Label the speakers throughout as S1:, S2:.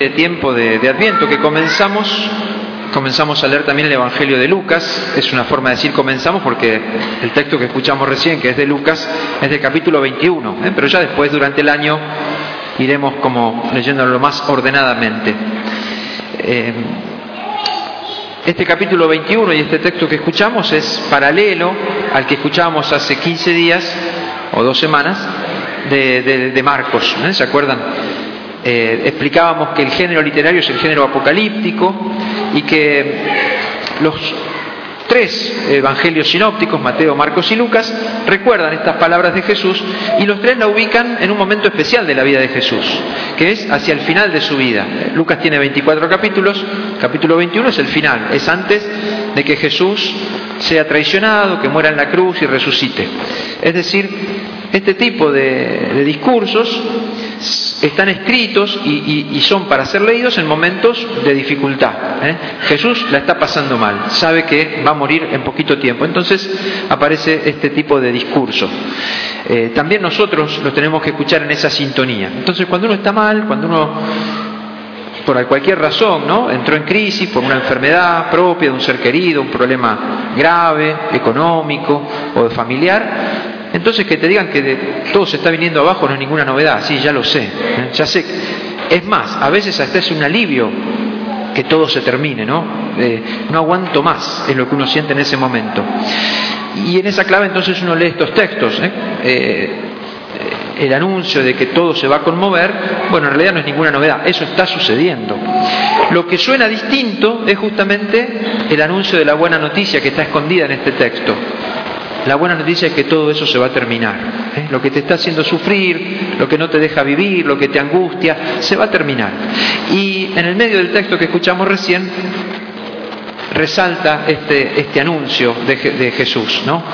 S1: Tiempo de Adviento que comenzamos a leer también el Evangelio de Lucas. Es una forma de decir comenzamos porque el texto que escuchamos recién, que es de Lucas, es del capítulo 21, pero ya después durante el año iremos como leyéndolo más ordenadamente. Este capítulo 21 y este texto que escuchamos es paralelo al que escuchábamos hace 15 días o 2 semanas de Marcos, ¿se acuerdan? Explicábamos que el género literario es el género apocalíptico y que los 3 evangelios sinópticos, Mateo, Marcos y Lucas, recuerdan estas palabras de Jesús y los 3 la ubican en un momento especial de la vida de Jesús, que es hacia el final de su vida. Lucas tiene 24 capítulos, capítulo 21 es el final, es antes de que Jesús sea traicionado, que muera en la cruz y resucite. Es decir, este tipo de discursos están escritos y son para ser leídos en momentos de dificultad. Jesús la está pasando mal, sabe que va a morir en poquito tiempo, entonces aparece este tipo de discurso. También nosotros lo tenemos que escuchar en esa sintonía. Entonces cuando uno está mal, cuando uno por cualquier razón, ¿no?, entró en crisis por una enfermedad propia de un ser querido, un problema grave, económico o familiar, entonces que te digan que todo se está viniendo abajo no es ninguna novedad. Sí, ya lo sé, ya sé. Es más, a veces hasta es un alivio que todo se termine, ¿no? No aguanto más, es lo que uno siente en ese momento. Y en esa clave entonces uno lee estos textos, el anuncio de que todo se va a conmover, bueno, en realidad no es ninguna novedad, eso está sucediendo. Lo que suena distinto es justamente el anuncio de la buena noticia que está escondida en este texto. La buena noticia es que todo eso se va a terminar. Lo que te está haciendo sufrir, lo que no te deja vivir, lo que te angustia, se va a terminar. Y en el medio del texto que escuchamos recién, resalta este anuncio de Jesús, ¿no?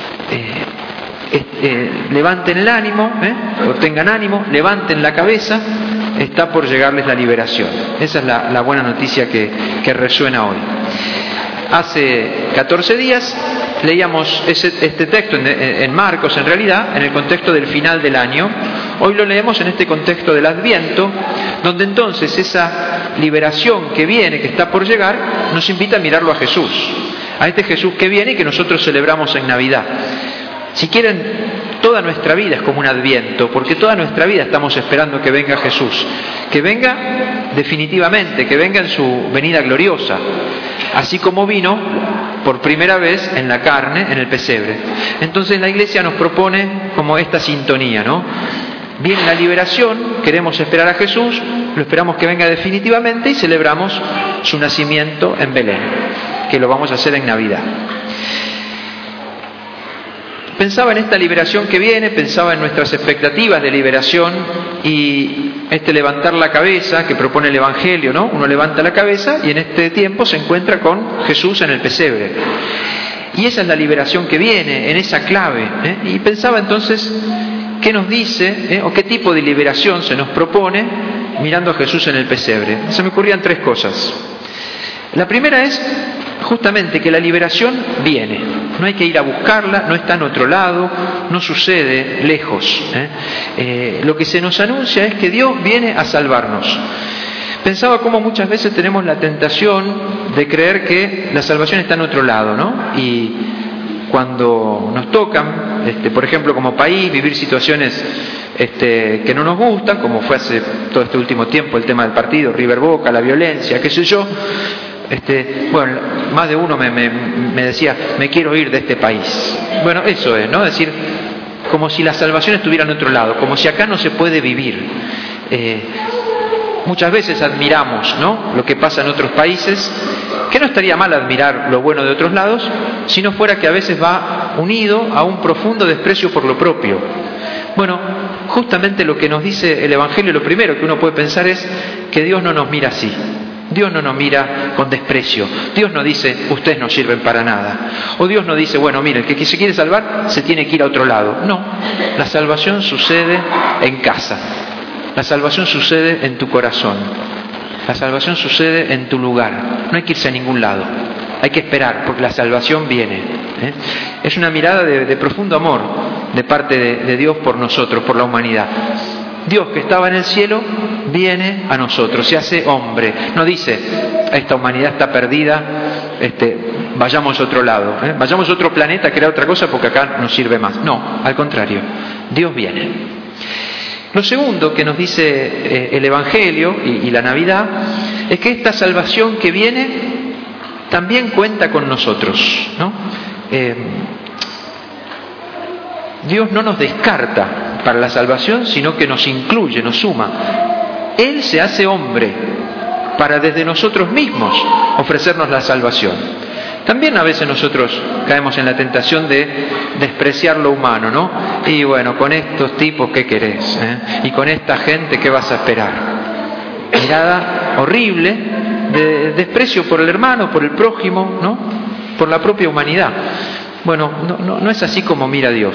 S1: Levanten el ánimo, o tengan ánimo, levanten la cabeza, está por llegarles la liberación. Esa es la buena noticia que resuena hoy. Hace 14 días leíamos este texto en Marcos, en realidad, en el contexto del final del año. Hoy lo leemos en este contexto del Adviento, donde entonces esa liberación que viene, que está por llegar, nos invita a mirarlo a Jesús. A este Jesús que viene y que nosotros celebramos en Navidad. Si quieren, toda nuestra vida es como un Adviento, porque toda nuestra vida estamos esperando que venga Jesús, que venga definitivamente, que venga en su venida gloriosa, así como vino por primera vez en la carne, en el pesebre. Entonces la Iglesia nos propone como esta sintonía, ¿no? Viene la liberación, queremos esperar a Jesús, lo esperamos que venga definitivamente y celebramos su nacimiento en Belén, que lo vamos a hacer en Navidad. Pensaba en esta liberación que viene, pensaba en nuestras expectativas de liberación y este levantar la cabeza que propone el Evangelio, ¿no? Uno levanta la cabeza y en este tiempo se encuentra con Jesús en el pesebre. Y esa es la liberación que viene, en esa clave. Y pensaba entonces, ¿qué nos dice o qué tipo de liberación se nos propone mirando a Jesús en el pesebre? Se me ocurrían 3 cosas. La primera es justamente que la liberación viene, no hay que ir a buscarla, no está en otro lado, no sucede lejos. Lo que se nos anuncia es que Dios viene a salvarnos. Pensaba cómo muchas veces tenemos la tentación de creer que la salvación está en otro lado, ¿no? Y cuando nos tocan, por ejemplo, como país, vivir situaciones que no nos gustan, como fue hace todo este último tiempo el tema del partido, River Boca, la violencia, qué sé yo, bueno, más de uno me decía, me quiero ir de este país. Bueno, eso es, ¿no? Es decir, como si la salvación estuviera en otro lado, como si acá no se puede vivir. Muchas veces admiramos, ¿no?, lo que pasa en otros países, que no estaría mal admirar lo bueno de otros lados, si no fuera que a veces va unido a un profundo desprecio por lo propio. Bueno, justamente lo que nos dice el Evangelio, lo primero que uno puede pensar es que Dios no nos mira así. Dios no nos mira con desprecio. Dios no dice, ustedes no sirven para nada. O Dios no dice, bueno, mire, el que se quiere salvar se tiene que ir a otro lado. No, la salvación sucede en casa. La salvación sucede en tu corazón. La salvación sucede en tu lugar. No hay que irse a ningún lado. Hay que esperar, porque la salvación viene. Es una mirada de profundo amor de parte de Dios por nosotros, por la humanidad. Dios que estaba en el cielo viene a nosotros, se hace hombre. No dice, esta humanidad está perdida, vayamos a otro lado, vayamos a otro planeta a crear otra cosa porque acá no sirve más. No, al contrario, Dios viene. Lo segundo que nos dice el Evangelio y la Navidad es que esta salvación que viene también cuenta con nosotros, ¿no? Dios no nos descarta para la salvación, sino que nos incluye, nos suma. Él se hace hombre para desde nosotros mismos ofrecernos la salvación. También a veces nosotros caemos en la tentación de despreciar lo humano, ¿no? Y bueno, con estos tipos, ¿qué querés? Y con esta gente, ¿qué vas a esperar? Mirada horrible de desprecio por el hermano, por el prójimo, ¿no? Por la propia humanidad. Bueno, no es así como mira Dios.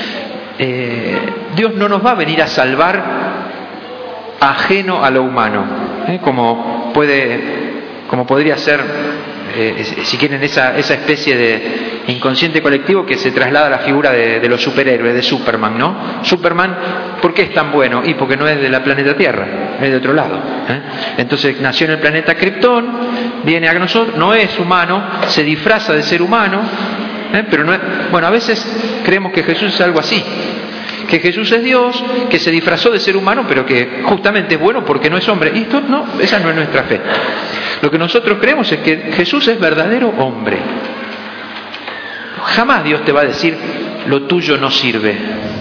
S1: Dios no nos va a venir a salvar ajeno a lo humano, como podría ser, si quieren, esa especie de inconsciente colectivo que se traslada a la figura de los superhéroes, de Superman, ¿no? Superman, ¿por qué es tan bueno? Y porque no es de la planeta Tierra, es de otro lado. Entonces nació en el planeta Krypton, viene a nosotros, no es humano, se disfraza de ser humano, pero no es, bueno, a veces creemos que Jesús es algo así, que Jesús es Dios, que se disfrazó de ser humano, pero que justamente es bueno porque no es hombre. Y esto no, esa no es nuestra fe. Lo que nosotros creemos es que Jesús es verdadero hombre. Jamás Dios te va a decir, lo tuyo no sirve,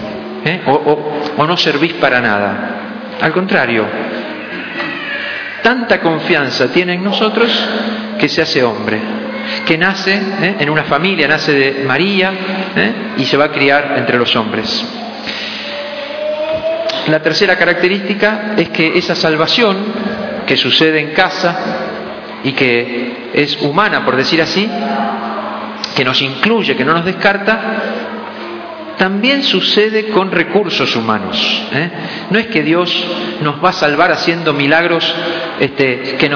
S1: o no servís para nada. Al contrario, tanta confianza tiene en nosotros que se hace hombre, que nace en una familia, nace de María, y se va a criar entre los hombres. La tercera característica es que esa salvación que sucede en casa y que es humana, por decir así, que nos incluye, que no nos descarta, también sucede con recursos humanos. No es que Dios nos va a salvar haciendo milagros que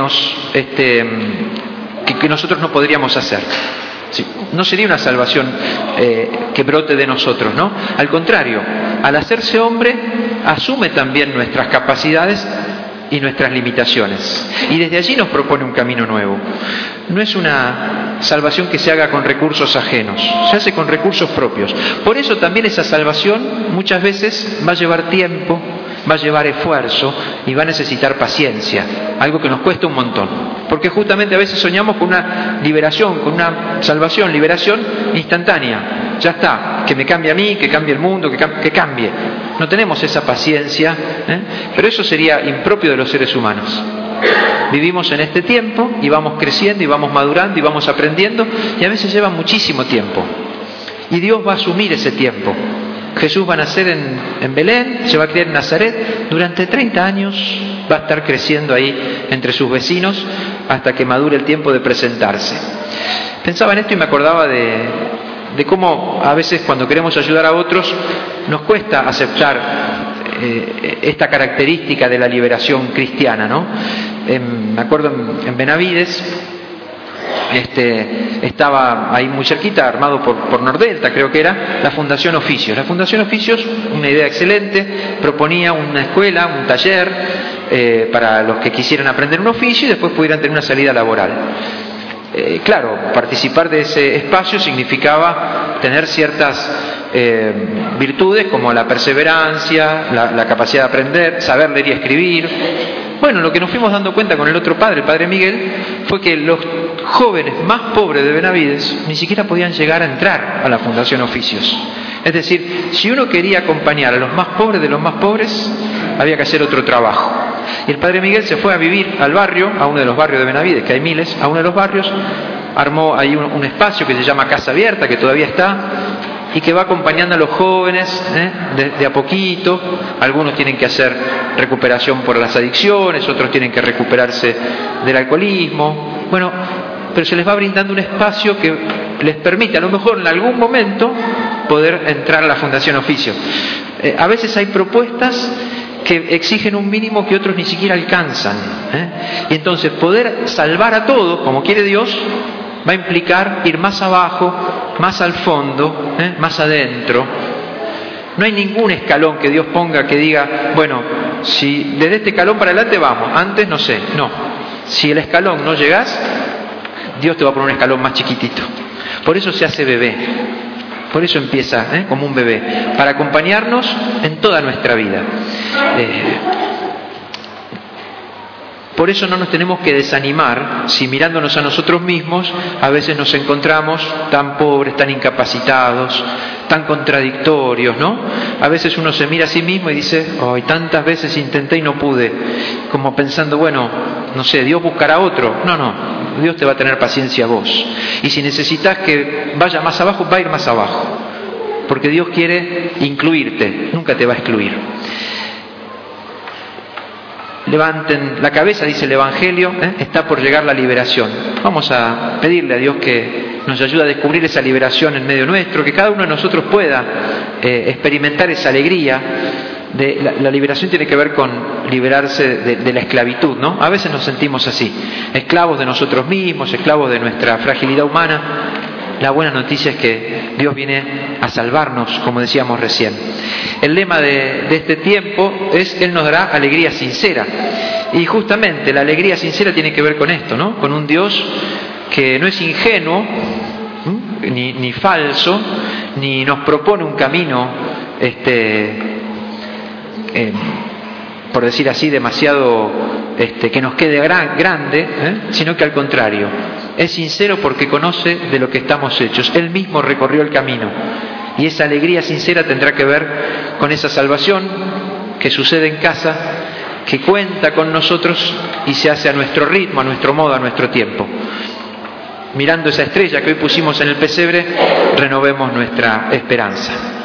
S1: nosotros no podríamos hacer. Sí, no sería una salvación que brote de nosotros, ¿no? Al contrario, al hacerse hombre, asume también nuestras capacidades y nuestras limitaciones. Y desde allí nos propone un camino nuevo. No es una salvación que se haga con recursos ajenos, se hace con recursos propios. Por eso también esa salvación muchas veces va a llevar tiempo, va a llevar esfuerzo y va a necesitar paciencia, algo que nos cuesta un montón. Porque justamente a veces soñamos con una liberación, con una salvación, liberación instantánea. Ya está, que me cambie a mí, que cambie el mundo, que cambie. No tenemos esa paciencia, pero eso sería impropio de los seres humanos. Vivimos en este tiempo y vamos creciendo y vamos madurando y vamos aprendiendo, y a veces lleva muchísimo tiempo. Y Dios va a asumir ese tiempo. Jesús va a nacer en Belén, se va a criar en Nazaret, durante 30 años va a estar creciendo ahí entre sus vecinos hasta que madure el tiempo de presentarse. Pensaba en esto y me acordaba de cómo a veces cuando queremos ayudar a otros nos cuesta aceptar esta característica de la liberación cristiana, ¿no? Me acuerdo en Benavides, estaba ahí muy cerquita, armado por Nordelta, creo que era, la Fundación Oficios. La Fundación Oficios, una idea excelente, proponía una escuela, un taller para los que quisieran aprender un oficio y después pudieran tener una salida laboral. Claro, participar de ese espacio significaba tener ciertas virtudes como la perseverancia, la capacidad de aprender, saber leer y escribir. Bueno, lo que nos fuimos dando cuenta con el otro padre, el padre Miguel, fue que los jóvenes más pobres de Benavides ni siquiera podían llegar a entrar a la Fundación Oficios. Es decir, si uno quería acompañar a los más pobres de los más pobres, había que hacer otro trabajo. Y el padre Miguel se fue a vivir al barrio, a uno de los barrios de Benavides, que hay miles, a uno de los barrios, armó ahí un espacio que se llama Casa Abierta, que todavía está, y que va acompañando a los jóvenes de a poquito. Algunos tienen que hacer recuperación por las adicciones, otros tienen que recuperarse del alcoholismo. Bueno, pero se les va brindando un espacio que les permite, a lo mejor en algún momento, poder entrar a la Fundación Oficio. A veces hay propuestas que exigen un mínimo que otros ni siquiera alcanzan. Y entonces poder salvar a todos, como quiere Dios, va a implicar ir más abajo, más al fondo, más adentro. No hay ningún escalón que Dios ponga que diga, bueno, si desde este escalón para adelante vamos, antes no sé. No, si el escalón no llegás, Dios te va a poner un escalón más chiquitito. Por eso se hace bebé. Por eso empieza como un bebé, para acompañarnos en toda nuestra vida. Por eso no nos tenemos que desanimar si mirándonos a nosotros mismos a veces nos encontramos tan pobres, tan incapacitados, tan contradictorios, ¿no? A veces uno se mira a sí mismo y dice, ay, tantas veces intenté y no pude, como pensando, bueno, no sé, Dios buscará otro. No, Dios te va a tener paciencia a vos. Y si necesitas que vaya más abajo, va a ir más abajo, porque Dios quiere incluirte, nunca te va a excluir. Levanten la cabeza, dice el Evangelio, está por llegar la liberación. Vamos a pedirle a Dios que nos ayude a descubrir esa liberación en medio nuestro, que cada uno de nosotros pueda experimentar esa alegría. La liberación tiene que ver con liberarse de la esclavitud, ¿no? A veces nos sentimos así, esclavos de nosotros mismos, esclavos de nuestra fragilidad humana. La buena noticia es que Dios viene a salvarnos, como decíamos recién. El lema de este tiempo es: Él nos dará alegría sincera. Y justamente la alegría sincera tiene que ver con esto, ¿no? Con un Dios que no es ingenuo, ni falso, ni nos propone un camino, por decir así, demasiado que nos quede grande, sino que al contrario, es sincero porque conoce de lo que estamos hechos. Él mismo recorrió el camino, y esa alegría sincera tendrá que ver con esa salvación que sucede en casa, que cuenta con nosotros y se hace a nuestro ritmo, a nuestro modo, a nuestro tiempo. Mirando esa estrella que hoy pusimos en el pesebre, renovemos nuestra esperanza.